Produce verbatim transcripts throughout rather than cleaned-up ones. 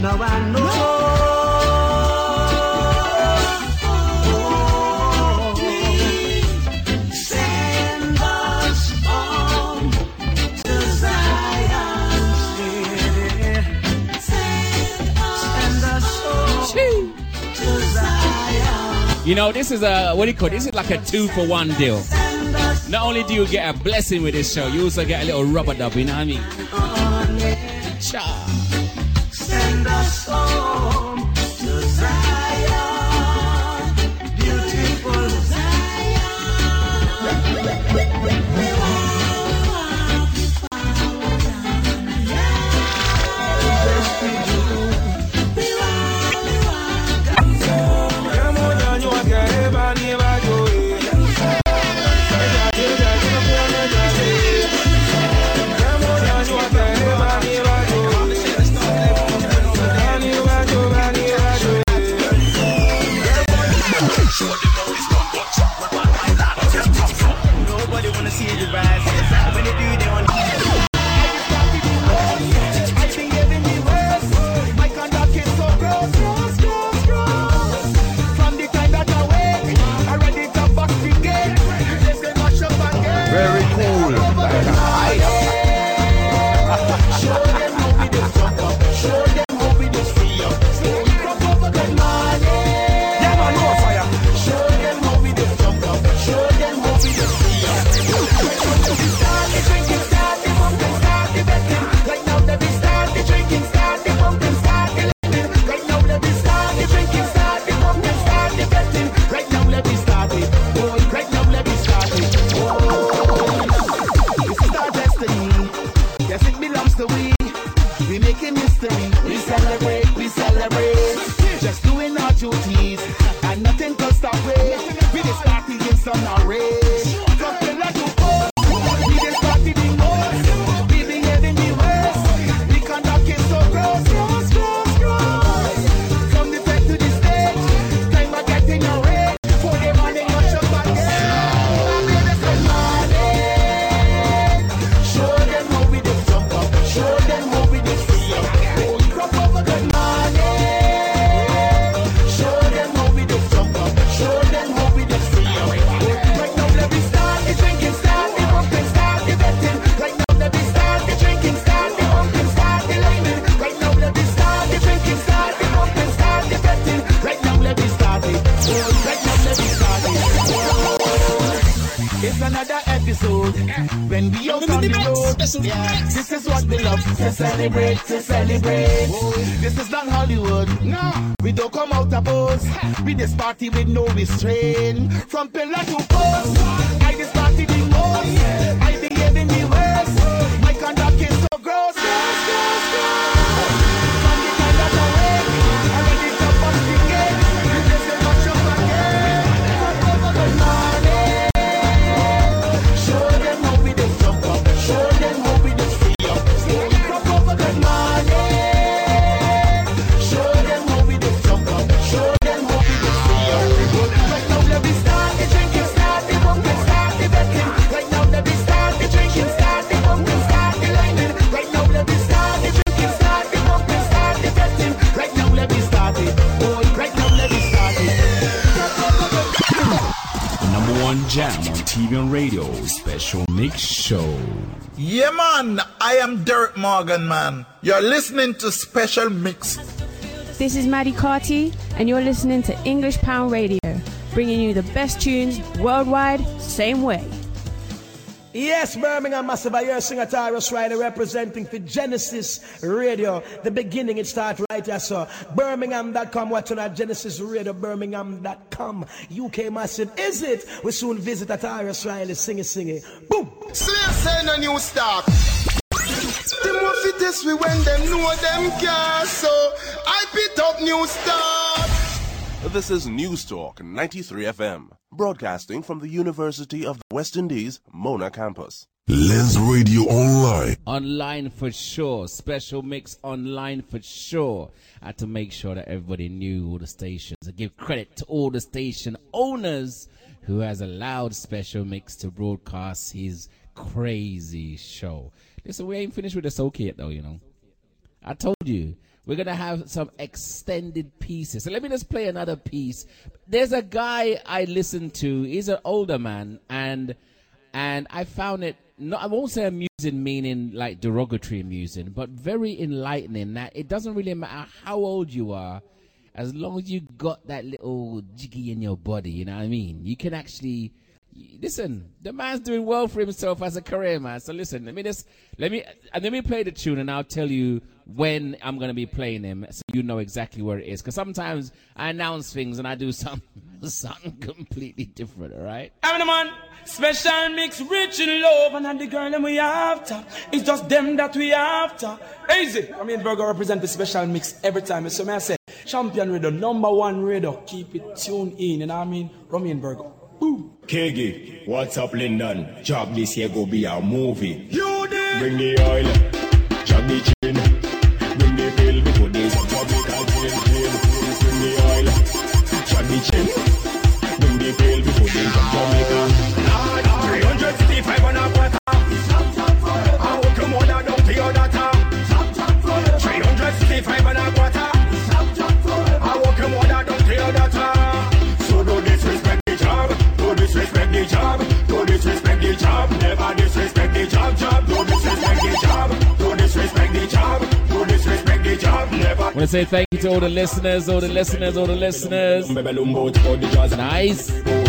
Now I know. Send us home to Zion City. Send us home to Zion. You know, this is a, what do you call it? This is like a two for one deal. Not only do you get a blessing with this show, you also get a little rubber dub, you know what I mean? Cha. Send us home to Zion, beautiful Zion. Nobody wanna see the rise. When they do, they want. I've been giving me worse. My conduct is so gross, gross, gross, gross. From the time that I wake, I ready to bust the gate. Let's get much up again. Very cool. Show them how we do jump up. Show them how we do free up. Slowly crop over good money. Yeah, man, no fire. Show them how we do jump up. Show them how we do free up. Start the drinking, start the pumping, start the betting. Right now let me start the drinking, start the pumping, start the living. Right now let me start the drinking, start the pumping, start the betting. Right now let me start it. Boy, right now let me start it. Oh, this is our destiny. Yes, it belongs to we. We making history. We celebrate, we celebrate. Just doing our duties, and nothing can stop it. We just party in some rage. From pillar to post, we just party the most. We behaving the worst. We conduct it so gross, gross, gross, gross. From the set to the stage, time I get in your way. For the money, much up again. My baby said money. Show them how we do jump up. Show them how we do free up. Holy crop over good money. Show them how we do jump up. Show them how we do free up. Right now let me start the drinking, start the pumping, start the betting. Right now let me start the drinking, start the pumping, start the liming. Right now let me start the drinking, start the pumping, start the betting. Right now let me start it. Right now let me start it. It's another episode when we out on the road. Yeah, this is what we love to celebrate, to celebrate. This is not Hollywood. No, we don't come out a pose. We just party with no restraint. From pillar to post, I just party the most. I behave in the worst. My conduct is so gross, gross, gross, gross. From the time that I wake, I ready to bust the gate. You just get much up again. From over the money. Show them how we do jump up. Show them how we do free up. Slowly crop over good money. Show them how we do jump up. Show them how we do free up. Right now let me start the drinking, start the pumping, start the betting. Right now let me start the drinking, start the pumping, start the liming. Right now let me start the drinking, start the pumping, start the betting. Right now let me start it. Boy, right now let me start it. The number one jam on T V and radio, Special Mix Show. Yeah, man, I am Derek Morgan, man. You're listening to Special Mix. This is Maddie Carty, and you're listening to English Pound Radio, bringing you the best tunes worldwide, same way. Yes, Birmingham Massive, I hear singer Tyrus Ryder representing for Genesis Radio. The beginning, it starts right here, so Birmingham dot com, watching at Genesis Radio, Birmingham dot com. U K Massive, is it? We soon visit at Tyrus Riley, singing, singing. Boom! Slave saying a new start. Them want fit this we when them know them care, so I picked up new start. This is News Talk ninety-three F M, broadcasting from the University of the West Indies, Mona campus. Lens Radio Online. Online for sure. Special Mix online for sure. I had to make sure that everybody knew all the stations. I give credit to all the station owners who has allowed Special Mix to broadcast his crazy show. Listen, we ain't finished with the soak yet though, you know. I told you, we're going to have some extended pieces. So let me just play another piece. There's a guy I listen to. He's an older man, and and I found it, not, I won't say amusing, meaning like derogatory amusing, but very enlightening, that it doesn't really matter how old you are, as long as you got that little jiggy in your body, you know what I mean? You can actually... Listen, the man's doing well for himself as a career man. So listen, let me just let me uh, let me play the tune, and I'll tell you when I'm gonna be playing him, so you know exactly where it is. Because sometimes I announce things and I do some something completely different. All right. I'm the man. Special mix, rich in love, and the girl that we after. It's just them that we after. Easy. I mean, Burger represent the special mix every time. So may I say, champion radio, number one radio. Keep it tuned in, and I mean, Romain Burger. K G, what's up, Lyndon? Job this year go be a movie. You did. Bring the oil, job the chin. Bring the bill, before days of public and jail, jail. Bring the oil, job the chin. Bring the bill, before days of Jamaica. three hundred sixty-five on a quarter. I will come on down to your data. three hundred sixty-five on a quarter. I will come on down to your data. So don't disrespect the job. Don't disrespect the job. Don't disrespect the job. Never disrespect the job. Job. Don't disrespect the job. Don't disrespect the job. Don't disrespect the job. Never. I want to say thank you to all the listeners, all the listeners, all the listeners. Nice.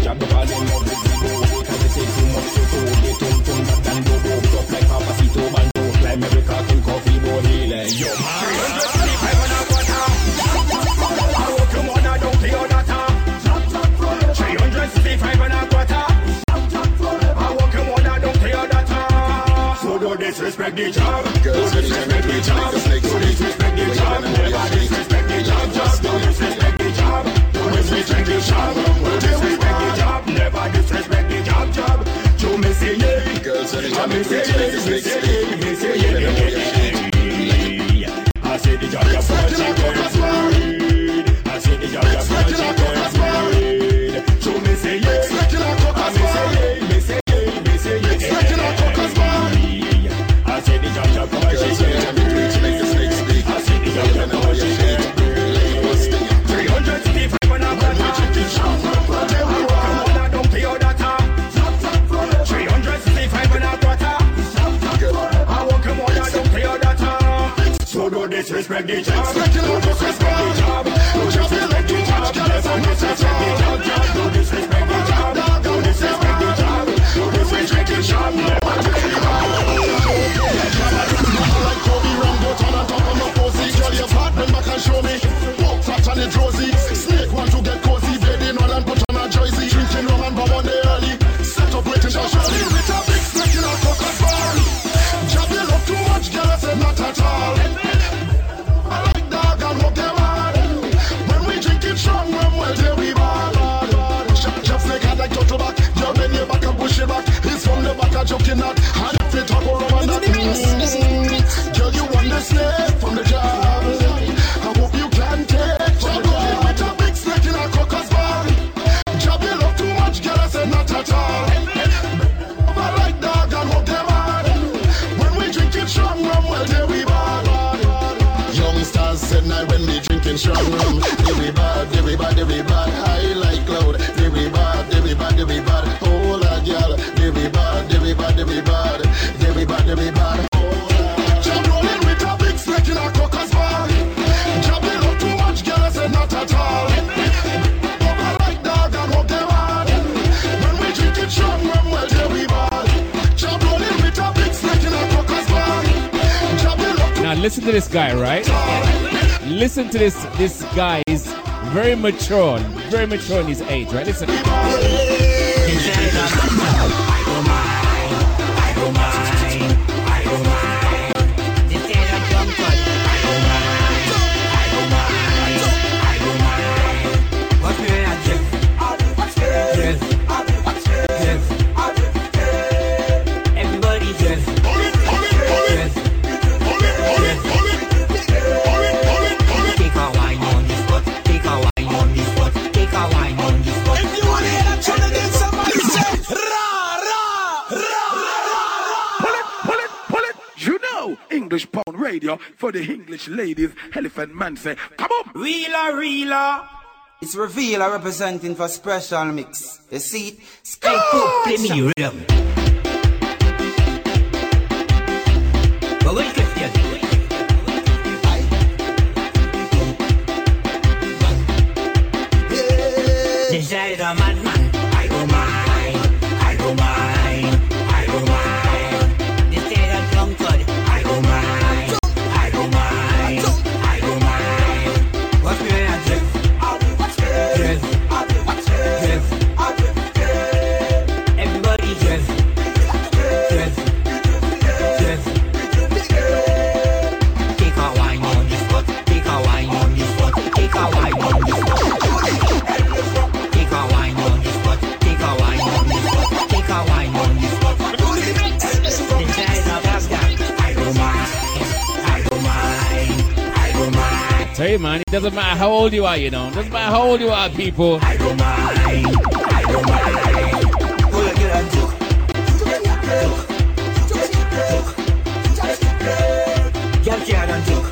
Disrespect the job, don't disrespect the job, don't disrespect the job, never disrespect the job, just don't disrespect the job, don't disrespect the job, don't disrespect the job, never disrespect the job, job. Joe me say yeah, girls are the job, me say yeah, me say yeah, me say yeah. I say the job, you're for chickens, I say the job, you're for chickens. Joe me say yeah, I me say yeah, me say yeah, me say yeah. I say the judge of my shit. I say the judge of my shit. three hundred sixty-five on a quarter. I don't pay all data. three hundred sixty-five on a quarter. I won't come on, I don't pay all data. So don't disrespect the job. Don't disrespect the job. Don't disrespect the job. Don't disrespect the job. Don't disrespect the job. Don't disrespect the job. Don't disrespect the job. Like Kobe Rambo, turn on top of my posy. Girl, you've hot, bend back and show me. Walk flat on it rosy. Snake want to get cozy. Baby, no land, put on a jersey. Drinking rum and bomb on the early. Set up waiting for Shirley. With a big snake in a coconut bar. Job you love too much, girl, I said not at all. I like dog and hope them hard. When we drink it strong, rum, well, there we bad. Job snake had like total back. Girl, bend your back and push it back. He's from the back, I'm joking that. And if it talk rum and that. Girl, you want the snake from the job. I hope you can take from the job. With a big snake in a crocus bar. Job you love too much, girl, I said not at all. I like dog and hope them hard. When we drink it strong rum, well, there we bad. Youngsters said night when we drinking strong rum. There we bad, there we bad, there we bad. I like loud. There we bad, there we bad, there we bad. Oh, la girl. There we bad, there we bad, there we bad. There we bad, there we bad. Job rolling with a big snake in a crocus bar. Job they love too much, girl, I said not at all. I like dog and hope them hard. When we drink it strong, rum, well, there we bad. Job rolling with a big snake in a crocus bar. Job they love too Now listen to this guy, right? Listen to this. This guy is very mature, very mature in his age, right? Listen. Take a wine on the spot. Take a wine on the spot. If you want to hear that tune again, English Pound Radio for the English ladies. Elephant Man say, come on. Reela, reela. It's Revealer representing for Special Mix. You see it? Sky Poop, play me rhythm. But wait, Christian. Decide a madman. I go mine. I go mine. I go mine. Decide a drunkard. I go mine. I go mine. I go mine. What's me when I drift? Drift. Drift. Everybody drift. Drift. Drift. Take a wine on this spot. Take a wine on this spot. Take a wine on this spot. Take a wine on this spot. Take a wine on this spot. Take a wine on this spot. The size of Afghan. I go mine. I go mine. I go mine. Tell you, man, it doesn't matter how old you are, you know. It doesn't matter how old you are, people. I go mine. I go mine. Pull a girl and joke. Girl care and joke.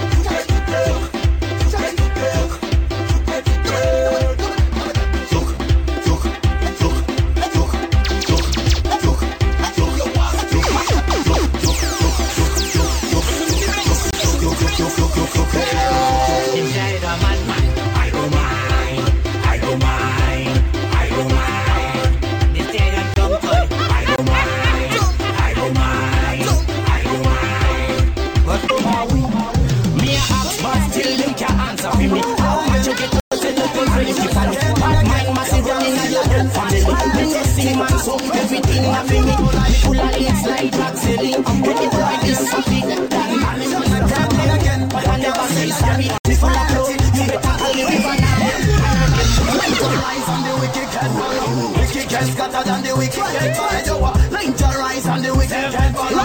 Inside a madman, I go mine, I go mine, I go mine. Inside a drunkard, I go mine, I go mine, I go mine. But who are we? Me a ask, but still you can't answer for me. How much you get to say that you really keep on? Bad mind massive down in your own family. When you sing man song, everything a for me. Full of leaves like black ceiling. When you boy this a big that man is gonna grab me again. But I never say sorry. It's full of flow. You better call me river now. Light your eyes on the wicked can follow. Wicked can scatter than the wicked can follow. Light your eyes on the wicked can follow.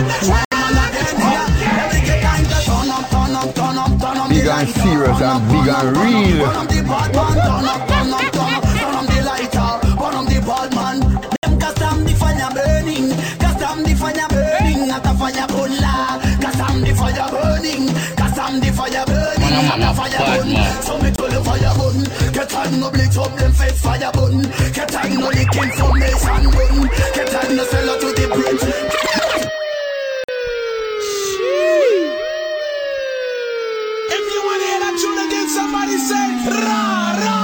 Big and serious and big and real. One of the bad man, turn up, turn up, turn up. Turn on the lighter, one of the bad man. Them custom the fire burning, custom the fire burning, not a fire bulla. Custom the fire burning, custom the fire burning, not a fire burn. So me tell the fire burn, get on no bleach up them face fire burn. Get on no licking from Mason burn. Get on no sell out to the bridge. Somebody say, ra, ra,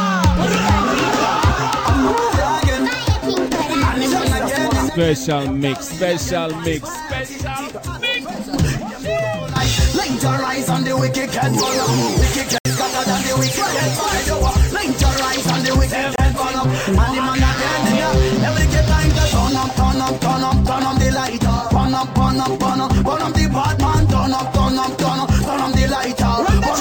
ra. Special mix, special mix, special mix. Light your eyes on the wicked can follow. Wicked can scatter than the wicked can follow.